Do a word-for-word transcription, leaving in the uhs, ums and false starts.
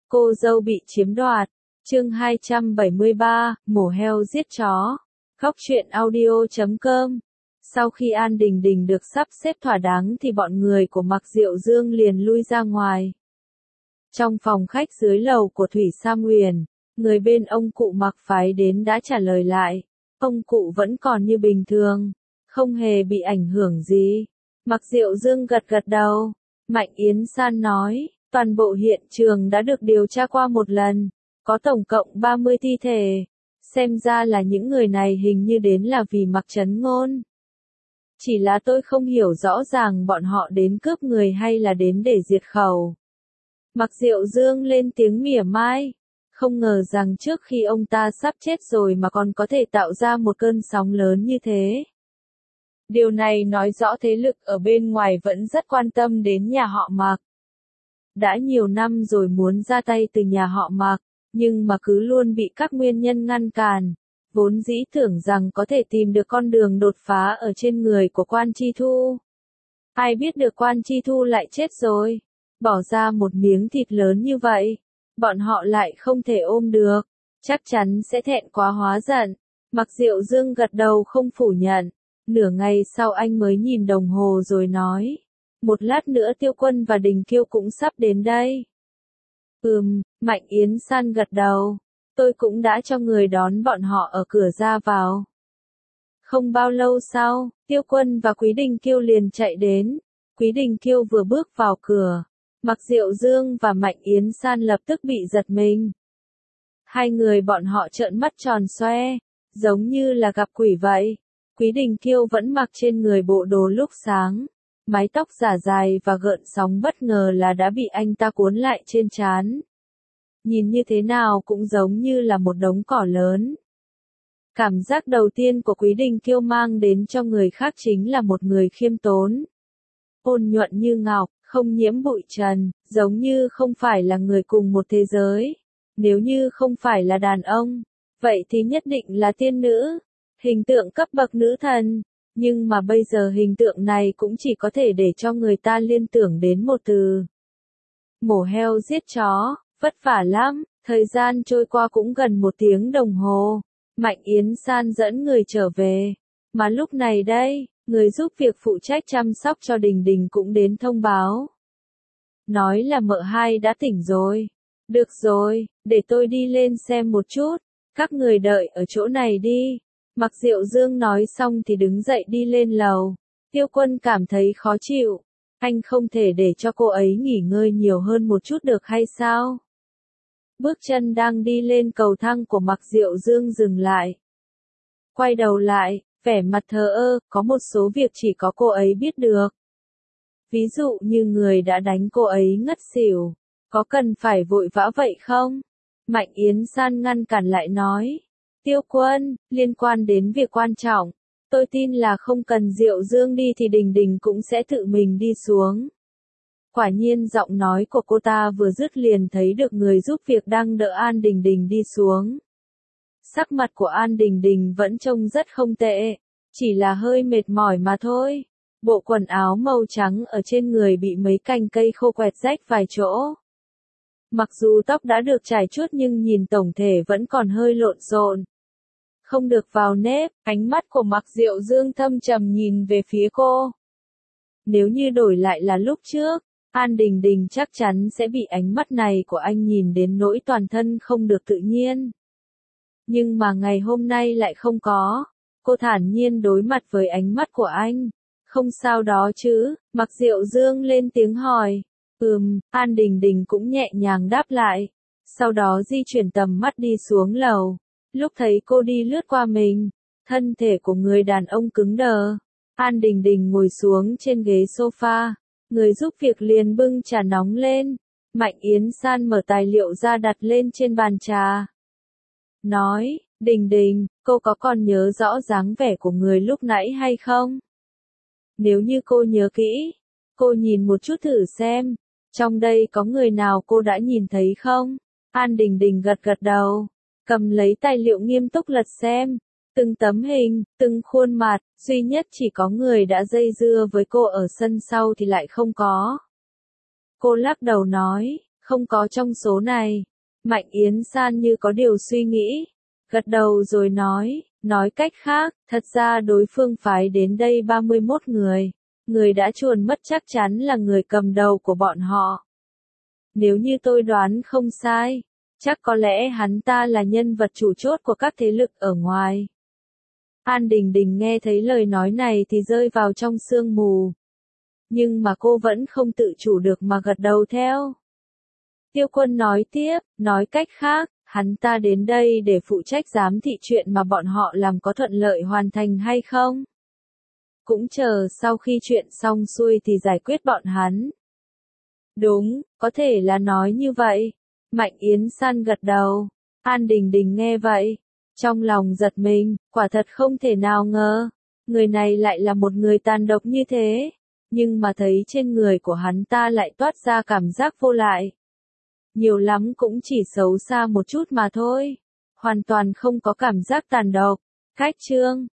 Cô dâu bị chiếm đoạt. Chương hai trăm bảy mươi ba, mổ heo giết chó. Góc truyện audio chấm com. Sau khi An Đình Đình được sắp xếp thỏa đáng thì bọn người của Mạc Diệu Dương liền lui ra ngoài. Trong phòng khách dưới lầu của Thủy Sa Nguyền, người bên ông cụ Mạc phái đến đã trả lời lại. Ông cụ vẫn còn như bình thường, không hề bị ảnh hưởng gì. Mạc Diệu Dương gật gật đầu. Mạnh Yến San nói, toàn bộ hiện trường đã được điều tra qua một lần, có tổng cộng ba mươi thi thể. Xem ra là những người này hình như đến là vì Mạc Chấn Ngôn. Chỉ là tôi không hiểu rõ ràng bọn họ đến cướp người hay là đến để diệt khẩu. Mạc Diệu Dương lên tiếng mỉa mai, không ngờ rằng trước khi ông ta sắp chết rồi mà còn có thể tạo ra một cơn sóng lớn như thế. Điều này nói rõ thế lực ở bên ngoài vẫn rất quan tâm đến nhà họ Mạc. Đã nhiều năm rồi muốn ra tay từ nhà họ Mạc, nhưng mà cứ luôn bị các nguyên nhân ngăn cản. Vốn dĩ tưởng rằng có thể tìm được con đường đột phá ở trên người của Quan Chi Thu. Ai biết được Quan Chi Thu lại chết rồi. Bỏ ra một miếng thịt lớn như vậy, bọn họ lại không thể ôm được. Chắc chắn sẽ thẹn quá hóa giận. Mạc Diệu Dương gật đầu không phủ nhận. Nửa ngày sau anh mới nhìn đồng hồ rồi nói. Một lát nữa Tiêu Quân và Đình Kiêu cũng sắp đến đây. Ừm, Mạnh Yến San gật đầu. Tôi cũng đã cho người đón bọn họ ở cửa ra vào. Không bao lâu sau, Tiêu Quân và Quý Đình Kiêu liền chạy đến. Quý Đình Kiêu vừa bước vào cửa, Mạc Diệu Dương và Mạnh Yến San lập tức bị giật mình. Hai người bọn họ trợn mắt tròn xoe, giống như là gặp quỷ vậy. Quý Đình Kiêu vẫn mặc trên người bộ đồ lúc sáng, mái tóc giả dài và gợn sóng bất ngờ là đã bị anh ta cuốn lại trên trán. Nhìn như thế nào cũng giống như là một đống cỏ lớn. Cảm giác đầu tiên của Quý Đình Kiêu mang đến cho người khác chính là một người khiêm tốn. Ôn nhuận như ngọc, không nhiễm bụi trần, giống như không phải là người cùng một thế giới. Nếu như không phải là đàn ông, vậy thì nhất định là tiên nữ, hình tượng cấp bậc nữ thần. Nhưng mà bây giờ hình tượng này cũng chỉ có thể để cho người ta liên tưởng đến một từ. Mổ heo giết chó. Vất vả lắm, thời gian trôi qua cũng gần một tiếng đồng hồ. Mạnh Yến San dẫn người trở về. Mà lúc này đây, người giúp việc phụ trách chăm sóc cho Đình Đình cũng đến thông báo. Nói là mợ hai đã tỉnh rồi. Được rồi, để tôi đi lên xem một chút. Các người đợi ở chỗ này đi. Mạc Diệu Dương nói xong thì đứng dậy đi lên lầu. Tiêu Quân cảm thấy khó chịu. Anh không thể để cho cô ấy nghỉ ngơi nhiều hơn một chút được hay sao? Bước chân đang đi lên cầu thang của Mạc Diệu Dương dừng lại. Quay đầu lại, vẻ mặt thờ ơ, có một số việc chỉ có cô ấy biết được. Ví dụ như người đã đánh cô ấy ngất xỉu. Có cần phải vội vã vậy không? Mạnh Yến San ngăn cản lại nói. Tiêu Quân, liên quan đến việc quan trọng. Tôi tin là không cần Diệu Dương đi thì Đình Đình cũng sẽ tự mình đi xuống. Quả nhiên giọng nói của cô ta vừa dứt liền thấy được người giúp việc đang đỡ An Đình Đình đi xuống. Sắc mặt của An Đình Đình vẫn trông rất không tệ, chỉ là hơi mệt mỏi mà thôi. Bộ quần áo màu trắng ở trên người bị mấy cành cây khô quẹt rách vài chỗ. Mặc dù tóc đã được trải chuốt nhưng nhìn tổng thể vẫn còn hơi lộn xộn. Không được vào nếp, ánh mắt của Mạc Diệu Dương thâm trầm nhìn về phía cô. Nếu như đổi lại là lúc trước, An Đình Đình chắc chắn sẽ bị ánh mắt này của anh nhìn đến nỗi toàn thân không được tự nhiên. Nhưng mà ngày hôm nay lại không có. Cô thản nhiên đối mặt với ánh mắt của anh. Không sao đó chứ, Mạc Diệu Dương lên tiếng hỏi. Ừm, An Đình Đình cũng nhẹ nhàng đáp lại. Sau đó di chuyển tầm mắt đi xuống lầu. Lúc thấy cô đi lướt qua mình, thân thể của người đàn ông cứng đờ. An Đình Đình ngồi xuống trên ghế sofa. Người giúp việc liền bưng trà nóng lên. Mạnh Yến San mở tài liệu ra đặt lên trên bàn trà. Nói, Đình Đình, cô có còn nhớ rõ dáng vẻ của người lúc nãy hay không? Nếu như cô nhớ kỹ, cô nhìn một chút thử xem. Trong đây có người nào cô đã nhìn thấy không? An Đình Đình gật gật đầu. Cầm lấy tài liệu nghiêm túc lật xem. Từng tấm hình, từng khuôn mặt, duy nhất chỉ có người đã dây dưa với cô ở sân sau thì lại không có. Cô lắc đầu nói, Không có trong số này. Mạnh Yến San như có điều suy nghĩ. Gật đầu rồi nói, nói cách khác, thật ra đối phương phái đến đây ba mươi mốt người. Người đã chuồn mất chắc chắn là người cầm đầu của bọn họ. Nếu như tôi đoán không sai, chắc có lẽ hắn ta là nhân vật chủ chốt của các thế lực ở ngoài. An Đình Đình nghe thấy lời nói này thì rơi vào trong sương mù. Nhưng mà cô vẫn không tự chủ được mà gật đầu theo. Tiêu Quân nói tiếp, nói cách khác, hắn ta đến đây để phụ trách giám thị chuyện mà bọn họ làm có thuận lợi hoàn thành hay không? Cũng chờ sau khi chuyện xong xuôi thì giải quyết bọn hắn. Đúng, có thể là nói như vậy. Mạnh Yến San gật đầu. An Đình Đình nghe vậy. Trong lòng giật mình, quả thật không thể nào ngờ. Người này lại là một người tàn độc như thế. Nhưng mà thấy trên người của hắn ta lại toát ra cảm giác vô lại. Nhiều lắm cũng chỉ xấu xa một chút mà thôi. Hoàn toàn không có cảm giác tàn độc. Cách chương